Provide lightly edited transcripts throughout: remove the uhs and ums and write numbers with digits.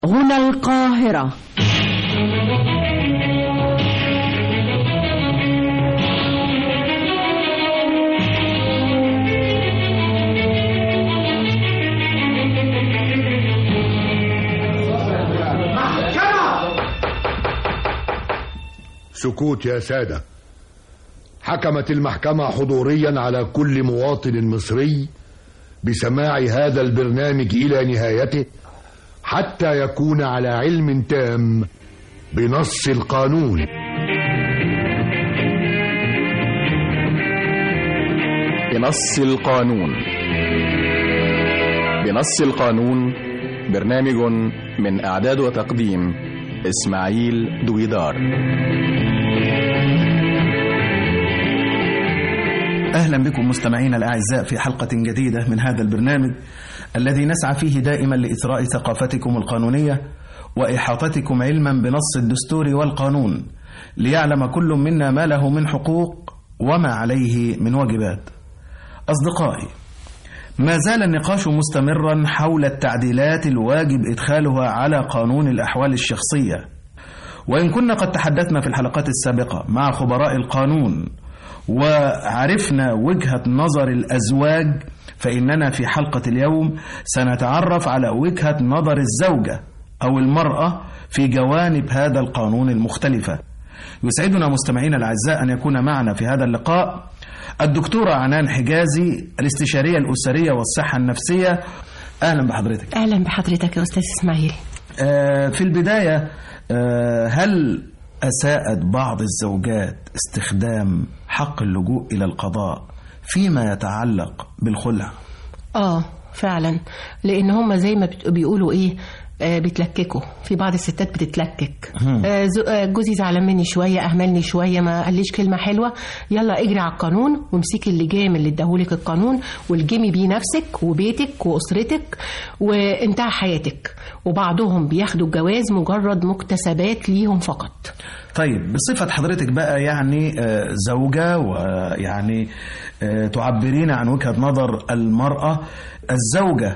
هنا القاهرة. سكوت يا سادة. حكمت المحكمة حضوريا على كل مواطن مصري بسماع هذا البرنامج إلى نهايته حتى يكون على علم تام بنص القانون. بنص القانون. بنص القانون برنامج من إعداد وتقديم إسماعيل دويدار. أهلا بكم مستمعينا الأعزاء في حلقة جديدة من هذا البرنامج الذي نسعى فيه دائما لإثراء ثقافتكم القانونية وإحاطتكم علما بنص الدستور والقانون ليعلم كل منا ما له من حقوق وما عليه من واجبات. أصدقائي، ما زال النقاش مستمرا حول التعديلات الواجب إدخالها على قانون الأحوال الشخصية، وإن كنا قد تحدثنا في الحلقات السابقة مع خبراء القانون وعرفنا وجهة نظر الأزواج، فإننا في حلقة اليوم سنتعرف على وجهة نظر الزوجة أو المرأة في جوانب هذا القانون المختلفة. يسعدنا مستمعينا الأعزاء أن يكون معنا في هذا اللقاء الدكتورة عنان حجازي، الاستشارية الأسرية والصحة النفسية. أهلا بحضرتك. أهلا بحضرتك يا أستاذ إسماعيل. في البداية، هل أساءت بعض الزوجات استخدام حق اللجوء إلى القضاء فيما يتعلق بالخلع؟ فعلا، لأن هم زي ما بيقولوا إيه، بتلككوا. في بعض الستات بتتلكك. جوزي زعلان مني شوية، أهملني شوية، ما قاليش كلمة حلوة، يلا اجري على القانون وامسكي اللجام اللي اداهولك القانون والجمي بيه نفسك وبيتك وأسرتك وانتهى حياتك. وبعضهم بياخدوا الجواز مجرد مكتسبات ليهم فقط. طيب، بصفة حضرتك بقى يعني زوجة ويعني تعبرين عن وجهة نظر المرأة الزوجة،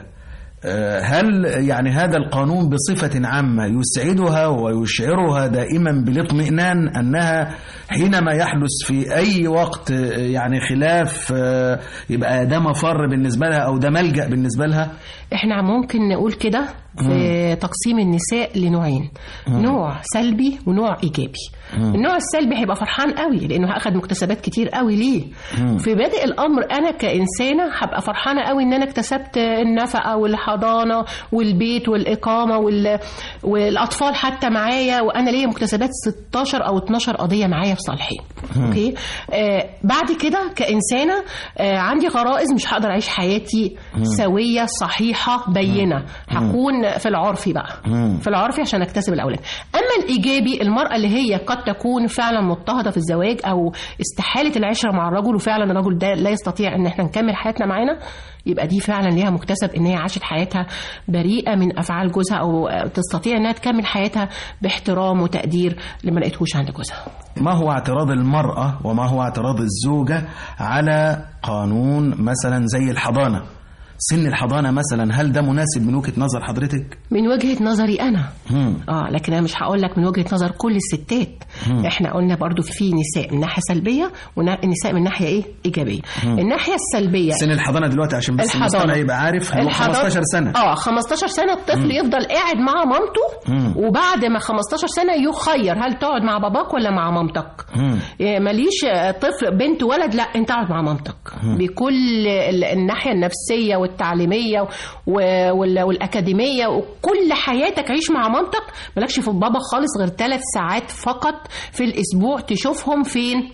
هل يعني هذا القانون بصفة عامة يسعدها ويشعرها دائما بالاطمئنان أنها حينما يحدث في أي وقت يعني خلاف يبقى ده مفر بالنسبة لها أو ده ملجأ بالنسبة لها؟ احنا ممكن نقول كده في تقسيم النساء لنوعين، نوع سلبي ونوع إيجابي. النوع السلبي هيبقى فرحان قوي لأنه أخذ مكتسبات كتير قوي ليه. في بادئ الأمر أنا كإنسانة هبقى فرحانة قوي إن أنا اكتسبت النفقة والحضانة والبيت والإقامة والأطفال حتى معايا، وأنا ليا مكتسبات 16 أو 12 قضية معايا في صالحي. أوكي. بعد كده كإنسانة عندي غرائز، مش هقدر أعيش حياتي سوية صحيحة بينة، هكون في العرفي بقى، في العرفي عشان اكتسب الأولاد. أما الإيجابي، المرأة اللي هي قد تكون فعلا مضطهدة في الزواج أو استحالة العشرة مع الرجل، وفعلا الرجل ده لا يستطيع ان احنا نكمل حياتنا معانا، يبقى دي فعلا ليها مكتسب ان هي عاشت حياتها بريئة من افعال جوزها، او تستطيع انها تكمل حياتها باحترام وتقدير اللي ما لقيتهوش عند جوزها. ما هو اعتراض المرأة وما هو اعتراض الزوجة على قانون مثلا زي الحضانة؟ سن الحضانة مثلا، هل ده مناسب من وجهة نظر حضرتك؟ من وجهة نظري أنا. لكن أنا مش هقول لك من وجهة نظر كل الستات. احنا قلنا برضو في نساء من ناحية سلبية ونساء من ناحية ايه؟ إيجابية. الناحية السلبية، سن الحضانة دلوقتي عشان بس المستمع يبقى عارف، هو 15 سنة. 15 سنة الطفل يفضل قاعد مع مامته، وبعد ما 15 سنة يخير هل تقعد مع باباك ولا مع مامتك. ماليش طفل بنت ولد، لا انت اقعد مع مامتك بكل الناحية النفسية والتعليمية والأكاديمية، وكل حياتك عيش مع مامتك، مالكش في بابا خالص غير 3 ساعات فقط في الأسبوع. تشوفهم فين؟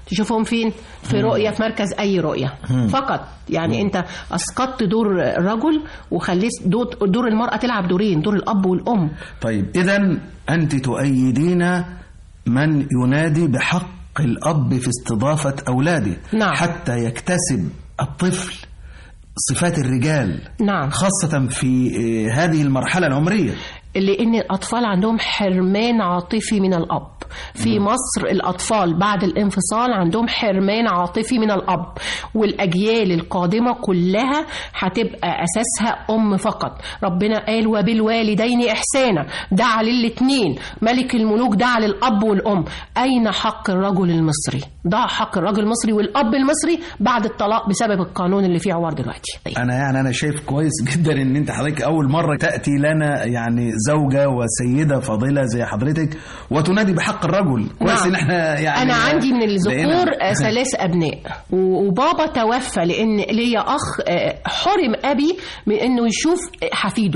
في رؤية، في مركز أي رؤية فقط. يعني أنت أسقطت دور الرجل وخليت دور المرأة تلعب دورين، دور الأب والأم. طيب، إذن أنت تؤيدين من ينادي بحق الأب في استضافة أولاده. نعم. حتى يكتسب الطفل صفات الرجال. نعم. خاصة في هذه المرحلة العمرية، لأن الأطفال عندهم حرمان عاطفي من الأب. في مصر الأطفال بعد الانفصال عندهم حرمان عاطفي من الأب، والأجيال القادمة كلها هتبقى أساسها أم فقط. ربنا قال وبالوالدين إحسانا، دعا للاتنين، ملك الملوك دعا للأب والأم. أين حق الرجل المصري؟ ضاع حق الرجل المصري والأب المصري بعد الطلاق بسبب القانون اللي فيه عوار دلوقتي. أنا شايف كويس جدا إن أنت حضرتك أول مرة تأتي لنا يعني زوجة وسيدة فاضلة زي حضرتك وتنادي بحق الرجل. كويس إن احنا يعني أنا عندي من الذكور 3 أبناء، وبابا توفى لأن ليا أخ حرم أبي من إنه يشوف حفيده،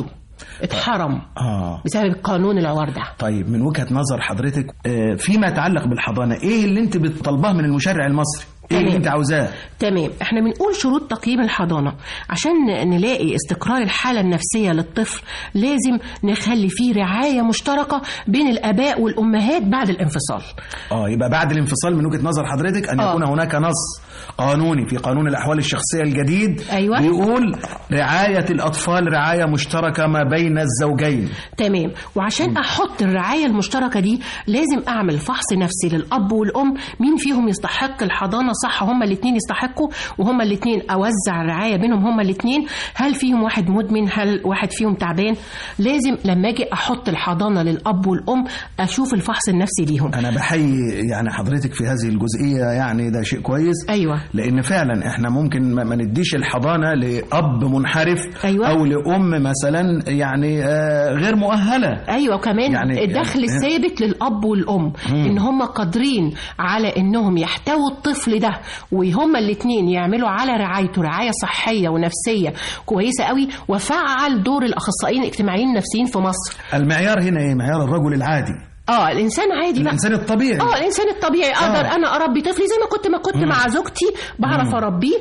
اتحرم بسبب قانون العوار ده. طيب من وجهة نظر حضرتك فيما يتعلق بالحضانة، ايه اللي انت بتطلباه من المشرع المصري؟ ايه اللي انت عاوزاه؟ تمام، احنا بنقول شروط تقييم الحضانة عشان نلاقي استقرار الحالة النفسية للطفل. لازم نخلي فيه رعاية مشتركة بين الآباء والأمهات بعد الانفصال. يبقى بعد الانفصال من وجهة نظر حضرتك أن يكون هناك نص قانوني في قانون الأحوال الشخصية الجديد. أيوة. بيقول رعاية الأطفال رعاية مشتركة ما بين الزوجين. تمام، وعشان أحط الرعاية المشتركة دي لازم أعمل فحص نفسي للأب والأم، مين فيهم يستحق الحضانة صح، هما الاثنين يستحقوا وهما الاثنين أوزع الرعاية بينهم هما الاثنين، هل فيهم واحد مدمن، هل واحد فيهم تعبان. لازم لما أجي أحط الحضانة للأب والأم أشوف الفحص النفسي ليهم. أنا بحيي يعني حضرتك في هذه الجزئية، يعني ده شيء كويس. أيوة. لأن فعلا احنا ممكن ما نديش الحضانة لأب منحرف. أيوة. أو لأم مثلا يعني غير مؤهلة. أيوة، وكمان يعني الدخل الثابت للأب والأم إن هم قادرين على إنهم يحتووا الطفل ده وهم الاثنين يعملوا على رعايته رعاية صحية ونفسية كويسة قوي، وفعل دور الأخصائيين الاجتماعيين النفسيين في مصر. المعيار هنا ايه؟ معيار الرجل العادي. الانسان عادي بقى، الانسان الطبيعي. الانسان الطبيعي اقدر انا اربي طفلي زي ما كنت مع زوجتي بعرف اربيه،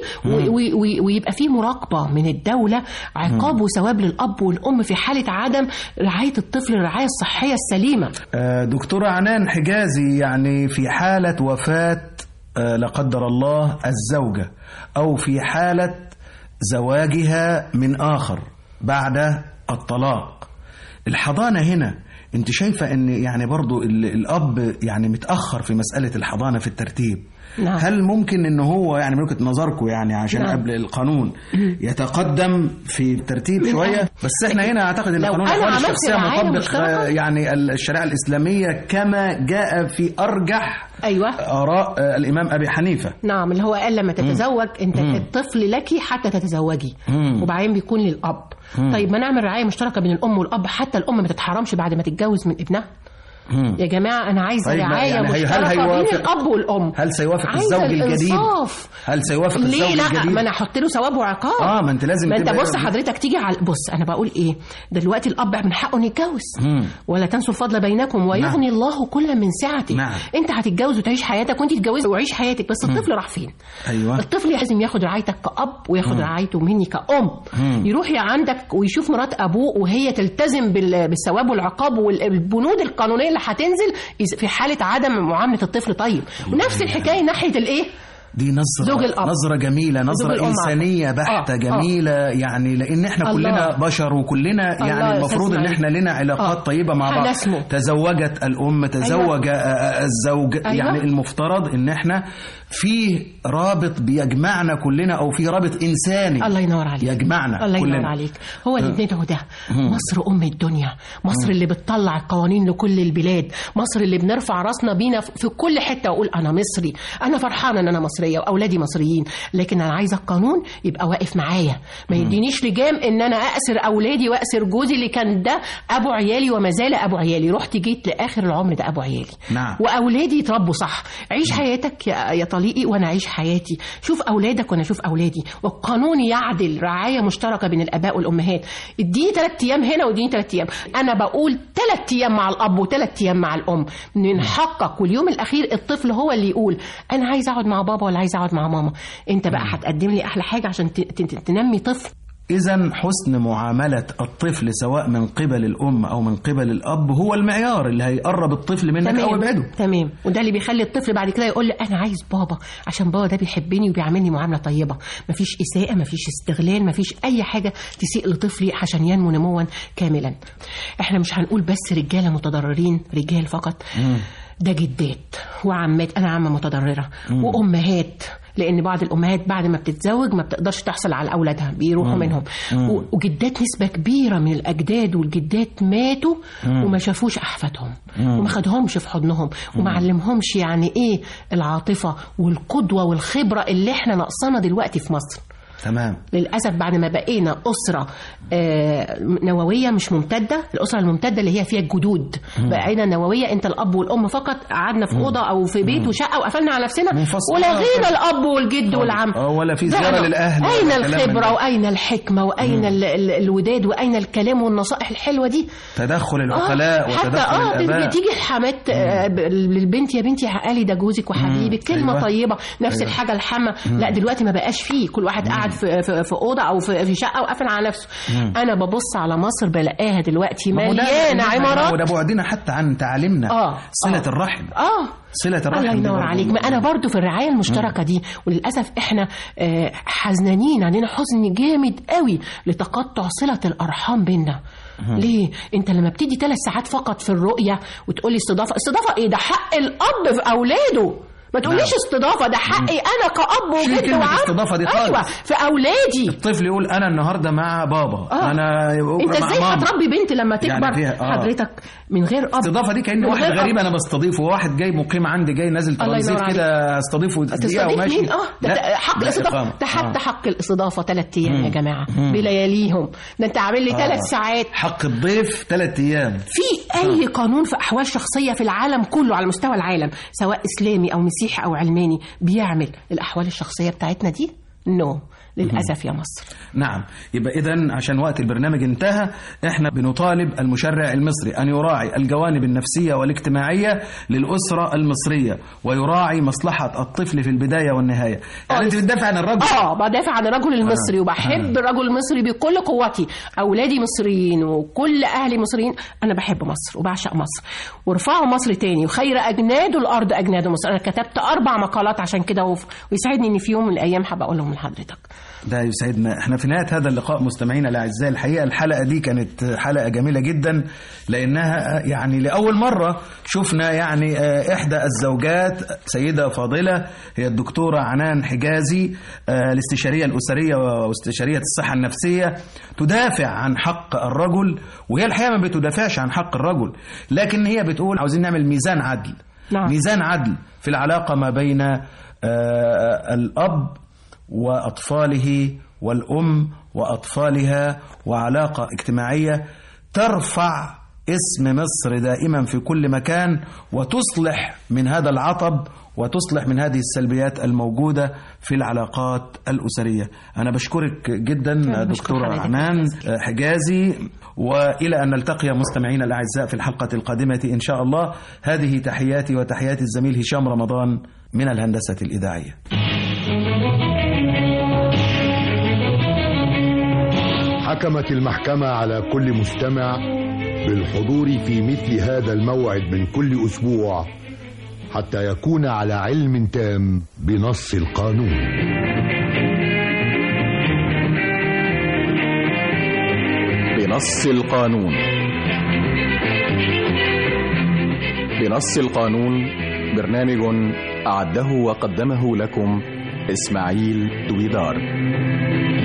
ويبقى فيه مراقبه من الدوله، عقاب وثواب للاب والام في حاله عدم رعايه الطفل الرعايه الصحيه السليمه. دكتوره عنان حجازي، يعني في حاله وفاه لا قدر الله الزوجه او في حاله زواجها من آخر بعد الطلاق، الحضانة هنا انت شايفة ان يعني برضو الأب يعني متأخر في مسألة الحضانة في الترتيب؟ نعم. هل ممكن ان هو يعني من وجهة نظركم يعني عشان نعم. قبل القانون يتقدم في الترتيب شوية؟ بس احنا هنا اعتقد ان قانون الأحوال الشخصية مطبق يعني الشريعة الإسلامية كما جاء في أرجح آراء الإمام أبي حنيفة. نعم، اللي هو قال لما تتزوج انت الطفل لك حتى تتزوجي، وبعدين بيكون للأب. طيب ما نعمل رعاية مشتركة بين الأم والأب حتى الأم ما تتحرمش بعد ما تتجوز من ابنها. يا جماعة أنا عايزة رعاية يعني مشتركة بين الأب والأم. هل سيوافق الزوج الجديد؟ هل سيوافق الزوج الجديد؟ ليه لا؟ ما أنا أحط له ثواب وعقاب. ما أنت لازم. ما أنت بص حضرتك تيجي على أنا بقول إيه دلوقتي، الأب من حقه إنه يتجوز، ولا تنسوا الفضل بينكم ويغني الله كل من سعته. أنت هتتجوز وتعيش حياتك وأنت تتجوزي وعيش حياتك، بس الطفل راح فين؟ أيوة. الطفل لازم ياخد رعايتك كأب وياخد رعايته مني كأم. يروح عندك ويشوف مرات أبوه وهي تلتزم بالثواب والعقاب والبنود القانونية اللي هتنزل في حالة عدم معاملة الطفل. طيب ونفس الحكاية ناحية الايه؟ دي نظرة جميلة، نظرة إنسانية بحتة جميلة. يعني لأن احنا كلنا بشر وكلنا يعني المفروض ان احنا لنا علاقات طيبة مع بعض. تزوجت الأم، تزوج الزوج. يعني المفترض ان احنا في رابط بيجمعنا كلنا، او في رابط إنساني الله ينور عليك يجمعنا الله كلنا. ينور عليك. هو اللي بندعو ده مصر أم الدنيا، مصر اللي بتطلع القوانين لكل البلاد، مصر اللي بنرفع راسنا بينا في كل حتة وأقول أنا مصري، أنا فرحانة أن أنا مصرية وأولادي مصريين، لكن أنا عايزة القانون يبقى واقف معايا، ما يدينيش لجام إن أنا أأسر أولادي وأأسر جوزي اللي كان ده أبو عيالي وما زال أبو عيالي، رحت جيت لآخر العمر ده أبو عيالي. نعم. وأولادي يتربوا صح. عيش حياتك يا طليقي وأنا أعيش حياتي، شوف أولادك وأنا أشوف أولادي، والقانون يعدل رعاية مشتركة بين الآباء والأمهات. اديني 3 أيام هنا واديني 3 أيام، أنا بقول 3 أيام مع الأب و3 أيام مع الأم من حقك. واليوم الأخير الطفل هو اللي يقول أنا عايز أقعد مع بابا ولا عايز أقعد مع ماما. أنت بقى هتقدم لي أحلى حاجة عشان تنمي طفل. إذن حسن معاملة الطفل سواء من قبل الأم أو من قبل الأب هو المعيار اللي هيقرب الطفل منك أو يبعده. تمام، وده اللي بيخلي الطفل بعد كده يقول لي أنا عايز بابا عشان بابا ده بيحبني وبيعملني معاملة طيبة، مفيش إساءة، مفيش استغلال، مفيش أي حاجة تسيء لطفلي عشان ينمو نموا كاملا. إحنا مش هنقول بس رجالة متضررين، رجال فقط. ده جدات وعمات، انا عمه متضرره، وامهات، لان بعض الامهات بعد ما بتتزوج ما بتقدرش تحصل على اولادها، بيروحوا منهم. وجدات نسبه كبيره من الاجداد والجدات ماتوا وما شافوش احفادهم وما خدهمش في حضنهم وما علمهمش يعني ايه العاطفه والقدوه والخبره اللي احنا ناقصانا دلوقتي في مصر. تمام. للأسف بعد ما بقينا أسرة نووية مش ممتدة، الأسرة الممتدة اللي هي فيها الجدود، بقينا نووية، أنت الأب والأم فقط، قعدنا في أوضة أو في بيت وشقة وقفلنا على نفسنا ولغينا الأب والجد والعم، ولا في زيارة للأهل. أين الخبرة وأين الحكمة وأين الوداد وأين الكلام والنصائح الحلوة دي؟ تدخل العقلاء وتدخل الآباء. بتيجي الحمات للبنت، يا بنتي قالي ده جوزك وحبيبك، كلمة أيوة. طيبة. نفس أيوة. الحاجة الحمى. لا دلوقتي ما بقاش فيه، كل واحد قاعد في اوضه او في شقه وقافل على نفسه. انا ببص على مصر بلاقيها دلوقتي مليانه عمارات، وده بعدنا حتى عن تعليمنا. صله الرحم. صله الرحم. الله ينور عليك. ما انا برضو في الرعايه المشتركه دي، وللاسف احنا حزنانين، عندنا حزن جامد قوي لتقطع صله الارحام بيننا. ليه؟ انت لما بتدي 3 ساعات فقط في الرؤيه وتقولي استضافه ايه؟ ده حق الاب في اولاده، ما تقوليش استضافه، ده حقي انا كأب وجد وعم. الاستضافه دي خالص. ايوه في اولادي. الطفل يقول انا النهارده مع بابا. انا انت ازاي هتربي بنت لما تكبر يعني حضرتك من غير اب؟ الاستضافه دي كأن واحد غريب انا بستضيفه، وواحد جاي مقيم عندي، جاي نازل ترانزيت كده استضيفه دقيقه وماشي. ده حق الاستضافه، ده حتى حق الاستضافه 3 ايام يا جماعه بلياليهم، ده انت عامل لي 3 ساعات. حق الضيف 3 ايام. في اي قانون في احوال شخصيه في العالم كله على مستوى العالم، سواء اسلامي او مسيحي أو علماني، بيعمل الأحوال الشخصية بتاعتنا دي؟ نو. للأسف يا مصر. نعم. يبقى إذن عشان وقت البرنامج انتهى، احنا بنطالب المشرع المصري أن يراعي الجوانب النفسية والاجتماعية للأسرة المصرية، ويراعي مصلحة الطفل في البداية والنهاية. يعني أنت بتدافع عن الرجل؟ بدافع عن الرجل المصري، وبحب الرجل المصري بكل قوتي. أولادي مصريين وكل أهلي مصريين، أنا بحب مصر وبعشق مصر، وارفعوا مصر تاني، وخير أجناد الأرض أجناد مصر. أنا كتبت 4 مقالات عشان كده، ويسعدني إن في يوم من الأيام حابة أقولهم لحضرتك. ده يسعدنا. احنا في نهاية هذا اللقاء مستمعينا الأعزاء، الحقيقة الحلقة دي كانت حلقة جميلة جدا، لأنها يعني لأول مرة شفنا يعني إحدى الزوجات، سيدة فاضلة، هي الدكتورة عنان حجازي، الاستشارية الأسرية واستشارية الصحة النفسية، تدافع عن حق الرجل. وهي الحقيقة ما بتدافعش عن حق الرجل، لكن هي بتقول عاوزين نعمل ميزان عدل. نعم. ميزان عدل في العلاقة ما بين الأب وأطفاله والأم وأطفالها، وعلاقة اجتماعية ترفع اسم مصر دائما في كل مكان، وتصلح من هذا العطب وتصلح من هذه السلبيات الموجودة في العلاقات الأسرية. أنا بشكرك جدا دكتورة عنان حجازي، وإلى أن نلتقي مستمعينا الأعزاء في الحلقة القادمة إن شاء الله. هذه تحياتي وتحيات الزميل هشام رمضان من الهندسة الإذاعية. حكمت المحكمة على كل مستمع بالحضور في مثل هذا الموعد من كل أسبوع، حتى يكون على علم تام بنص القانون. بنص القانون. بنص القانون، برنامج أعده وقدمه لكم إسماعيل دويدار.